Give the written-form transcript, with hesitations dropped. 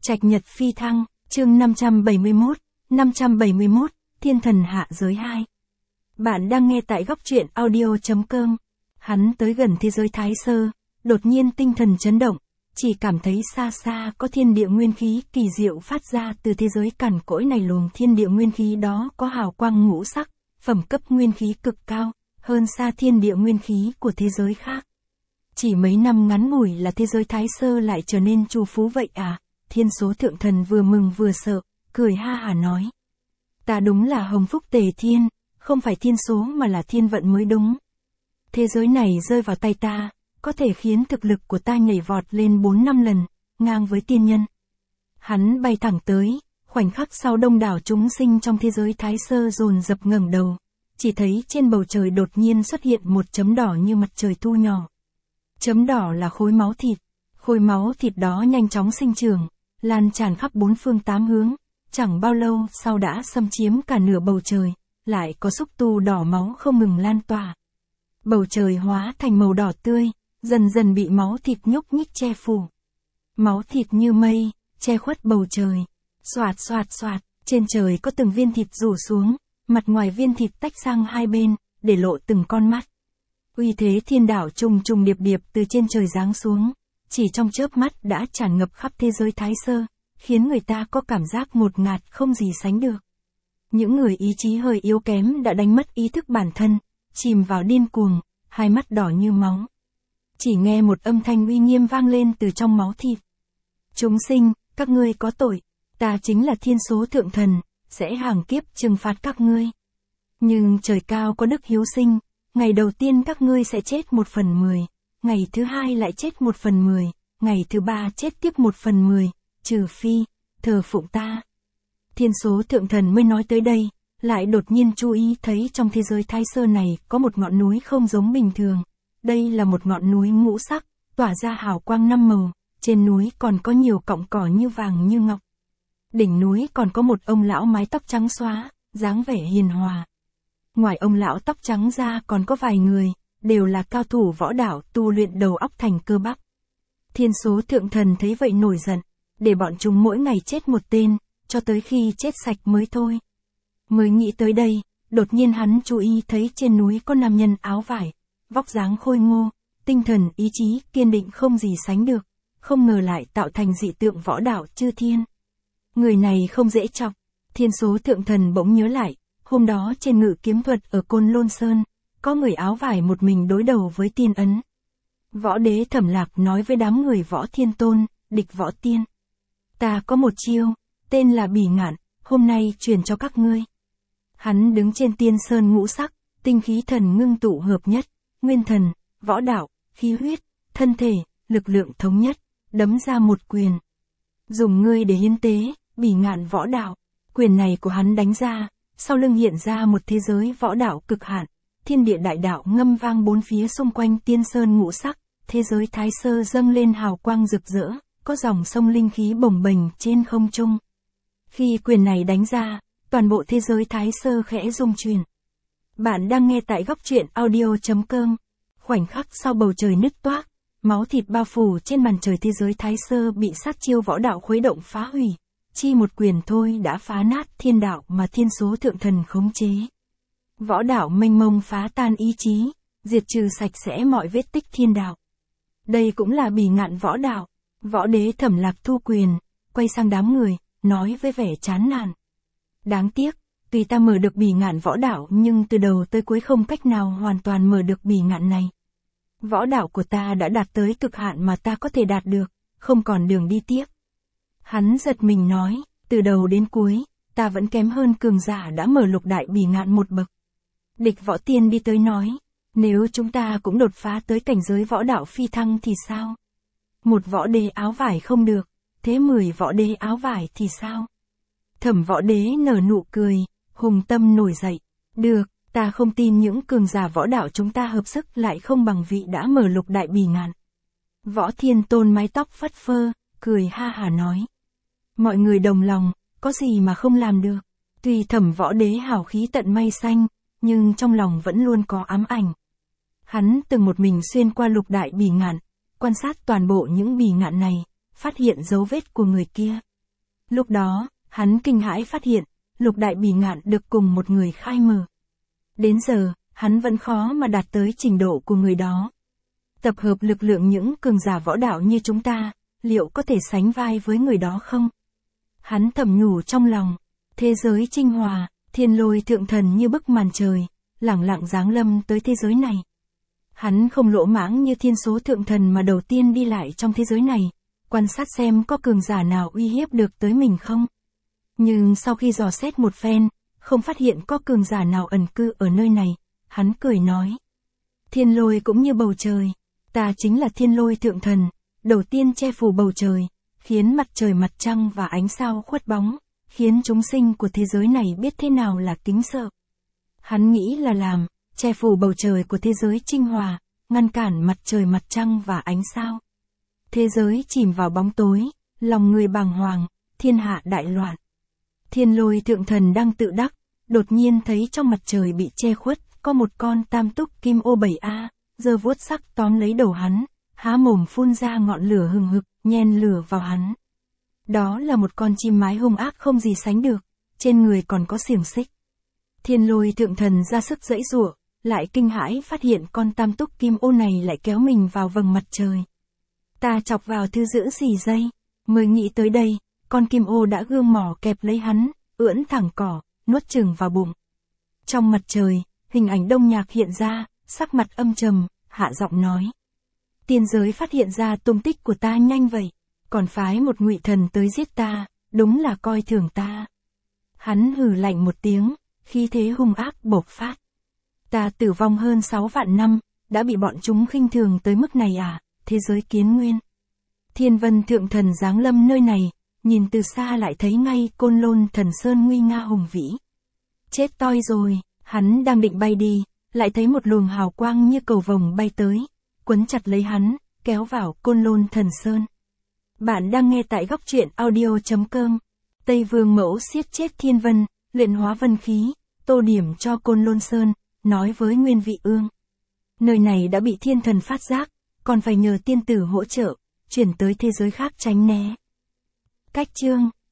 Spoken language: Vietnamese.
Trạch Nhật Phi Thăng, chương 571, Thiên Thần Hạ Giới 2. Bạn đang nghe tại góc truyện audio.com. Hắn tới gần thế giới Thái Sơ, đột nhiên tinh thần chấn động, chỉ cảm thấy xa xa có thiên địa nguyên khí kỳ diệu phát ra từ thế giới cằn cỗi này. Luồng thiên địa nguyên khí đó có hào quang ngũ sắc, phẩm cấp nguyên khí cực cao, hơn xa thiên địa nguyên khí của thế giới khác. Chỉ mấy năm ngắn ngủi là thế giới Thái Sơ lại trở nên trù phú vậy à? Thiên Số Thượng Thần vừa mừng vừa sợ, cười ha hả nói. Ta đúng là hồng phúc tề thiên, không phải thiên số mà là thiên vận mới đúng. Thế giới này rơi vào tay ta, có thể khiến thực lực của ta nhảy vọt lên 4-5 lần, ngang với tiên nhân. Hắn bay thẳng tới, khoảnh khắc sau đông đảo chúng sinh trong thế giới Thái Sơ dồn dập ngẩng đầu, chỉ thấy trên bầu trời đột nhiên xuất hiện một chấm đỏ như mặt trời thu nhỏ. Chấm đỏ là khối máu thịt đó nhanh chóng sinh trưởng, lan tràn khắp bốn phương tám hướng, chẳng bao lâu sau đã xâm chiếm cả nửa bầu trời, lại có xúc tu đỏ máu không ngừng lan tỏa. Bầu trời hóa thành màu đỏ tươi, dần dần bị máu thịt nhúc nhích che phủ. Máu thịt như mây, che khuất bầu trời. Xoạt xoạt xoạt, trên trời có từng viên thịt rủ xuống, mặt ngoài viên thịt tách sang hai bên, để lộ từng con mắt. Uy thế thiên đạo trùng trùng điệp điệp từ trên trời giáng xuống, chỉ trong chớp mắt đã tràn ngập khắp thế giới Thái Sơ, khiến người ta có cảm giác ngột ngạt không gì sánh được. Những người ý chí hơi yếu kém đã đánh mất ý thức bản thân, chìm vào điên cuồng, hai mắt đỏ như máu. Chỉ nghe một âm thanh uy nghiêm vang lên từ trong máu thịt. Chúng sinh, các ngươi có tội, ta chính là Thiên Số Thượng Thần, sẽ hàng kiếp trừng phạt các ngươi. Nhưng trời cao có đức hiếu sinh, ngày đầu tiên các ngươi sẽ chết 1/10, ngày thứ hai lại chết 1/10, ngày thứ ba chết tiếp 1/10, trừ phi thờ phụng ta. Thiên Số Thượng Thần mới nói tới đây, lại đột nhiên chú ý thấy trong thế giới Thái Sơ này có một ngọn núi không giống bình thường. Đây là một ngọn núi ngũ sắc, tỏa ra hào quang 5 màu, trên núi còn có nhiều cọng cỏ như vàng như ngọc. Đỉnh núi còn có một ông lão mái tóc trắng xóa, dáng vẻ hiền hòa. Ngoài ông lão tóc trắng ra còn có vài người, đều là cao thủ võ đạo tu luyện đầu óc thành cơ bắp. Thiên Số Thượng Thần thấy vậy nổi giận, để bọn chúng mỗi ngày chết một tên, cho tới khi chết sạch mới thôi. Mới nghĩ tới đây, đột nhiên hắn chú ý thấy trên núi có nam nhân áo vải, vóc dáng khôi ngô, tinh thần ý chí kiên định không gì sánh được, không ngờ lại tạo thành dị tượng võ đạo chư thiên. Người này không dễ chọc. Thiên Số Thượng Thần bỗng nhớ lại, hôm đó trên Ngự Kiếm Thuật ở Côn Lôn Sơn, có người áo vải một mình đối đầu với tiên ấn. Võ đế Thẩm Lạc nói với đám người Võ Thiên Tôn, địch Võ Tiên. Ta có một chiêu, tên là Bỉ Ngạn, hôm nay truyền cho các ngươi. Hắn đứng trên tiên sơn ngũ sắc, tinh khí thần ngưng tụ hợp nhất, nguyên thần, võ đạo, khí huyết, thân thể, lực lượng thống nhất, đấm ra một quyền. Dùng ngươi để hiến tế, Bỉ Ngạn võ đạo. Quyền này của hắn đánh ra, sau lưng hiện ra một thế giới võ đạo cực hạn, thiên địa đại đạo ngâm vang bốn phía xung quanh tiên sơn ngũ sắc, thế giới Thái Sơ dâng lên hào quang rực rỡ, có dòng sông linh khí bồng bềnh trên không trung. Khi quyền này đánh ra, toàn bộ thế giới Thái Sơ khẽ rung chuyển. Bạn đang nghe tại góc truyện audio.com. Khoảnh khắc sau bầu trời nứt toác, máu thịt bao phủ trên màn trời thế giới Thái Sơ bị sát chiêu võ đạo khuấy động phá hủy. Chi một quyền thôi đã phá nát thiên đạo mà Thiên Số Thượng Thần khống chế. Võ đạo mênh mông phá tan ý chí, diệt trừ sạch sẽ mọi vết tích thiên đạo. Đây cũng là Bỉ Ngạn võ đạo. Võ đế Thẩm Lạc thu quyền, quay sang đám người, nói với vẻ chán nản. Đáng tiếc, tuy ta mở được Bỉ Ngạn võ đạo nhưng từ đầu tới cuối không cách nào hoàn toàn mở được Bỉ Ngạn này. Võ đạo của ta đã đạt tới cực hạn mà ta có thể đạt được, không còn đường đi tiếp. Hắn giật mình nói, từ đầu đến cuối, ta vẫn kém hơn cường giả đã mở lục đại Bỉ Ngạn một bậc. Địch Võ Tiên đi tới nói, nếu chúng ta cũng đột phá tới cảnh giới võ đạo phi thăng thì sao? Một võ đế áo vải không được, thế 10 võ đế áo vải thì sao? Thẩm Võ Đế nở nụ cười, hùng tâm nổi dậy. Được, ta không tin những cường giả võ đạo chúng ta hợp sức lại không bằng vị đã mở lục đại Bỉ Ngạn. Võ Thiên Tôn mái tóc phất phơ, cười ha hả nói. Mọi người đồng lòng, có gì mà không làm được. Tuy Thẩm Võ Đế hào khí tận mây xanh, nhưng trong lòng vẫn luôn có ám ảnh. Hắn từng một mình xuyên qua lục đại Bỉ Ngạn, quan sát toàn bộ những Bỉ Ngạn này, phát hiện dấu vết của người kia, Lúc đó, hắn kinh hãi phát hiện, lục đại bỉ ngạn được cùng một người khai mở. Đến giờ, hắn vẫn khó mà đạt tới trình độ của người đó. Tập hợp lực lượng những cường giả võ đạo như chúng ta, liệu có thể sánh vai với người đó không? Hắn thầm nhủ trong lòng, thế giới trinh hòa, thiên lôi thượng thần như bức màn trời, lẳng lặng giáng lâm tới thế giới này. Hắn không lỗ mãng như thiên số thượng thần mà đầu tiên đi lại trong thế giới này, quan sát xem có cường giả nào uy hiếp được tới mình không. Nhưng sau khi dò xét một phen, không phát hiện có cường giả nào ẩn cư ở nơi này, hắn cười nói. Thiên lôi cũng như bầu trời, ta chính là thiên lôi thượng thần, đầu tiên che phủ bầu trời, khiến mặt trời mặt trăng và ánh sao khuất bóng, khiến chúng sinh của thế giới này biết thế nào là kính sợ. Hắn nghĩ là làm, che phủ bầu trời của thế giới trinh hòa, ngăn cản mặt trời mặt trăng và ánh sao. Thế giới chìm vào bóng tối, lòng người bàng hoàng, thiên hạ đại loạn. Thiên lôi thượng thần đang tự đắc, đột nhiên thấy trong mặt trời bị che khuất, có một con tam túc kim ô 7A, giơ vuốt sắc tóm lấy đầu hắn, há mồm phun ra ngọn lửa hừng hực, nhen lửa vào hắn. Đó là một con chim mái hung ác không gì sánh được, trên người còn có xiềng xích. Thiên lôi thượng thần ra sức giãy giụa, lại kinh hãi phát hiện con tam túc kim ô này lại kéo mình vào vầng mặt trời. Ta chọc vào thứ giữ gì dây, mới nghĩ tới đây, con kim ô đã gương mỏ kẹp lấy hắn, ưỡn thẳng cỏ, nuốt chửng vào bụng. Trong mặt trời, hình ảnh Đông Nhạc hiện ra, sắc mặt âm trầm, hạ giọng nói. Tiên giới phát hiện ra tung tích của ta nhanh vậy, còn phái một ngụy thần tới giết ta, đúng là coi thường ta. Hắn hừ lạnh một tiếng, khí thế hung ác bộc phát. Ta tử vong hơn 6 vạn năm, đã bị bọn chúng khinh thường tới mức này à, thế giới kiến nguyên. Thiên vân thượng thần giáng lâm nơi này, nhìn từ xa lại thấy ngay Côn Lôn Thần Sơn nguy nga hùng vĩ. Chết toi rồi, hắn đang định bay đi, lại thấy một luồng hào quang như cầu vồng bay tới, quấn chặt lấy hắn, kéo vào Côn Lôn Thần Sơn. Bạn đang nghe tại góc truyện audio.com. Tây Vương Mẫu siết chết thiên vân, luyện hóa vân khí, tô điểm cho Côn Lôn Sơn, nói với Nguyên Vị Ương. Nơi này đã bị thiên thần phát giác, còn phải nhờ tiên tử hỗ trợ, chuyển tới thế giới khác tránh né. Cách chương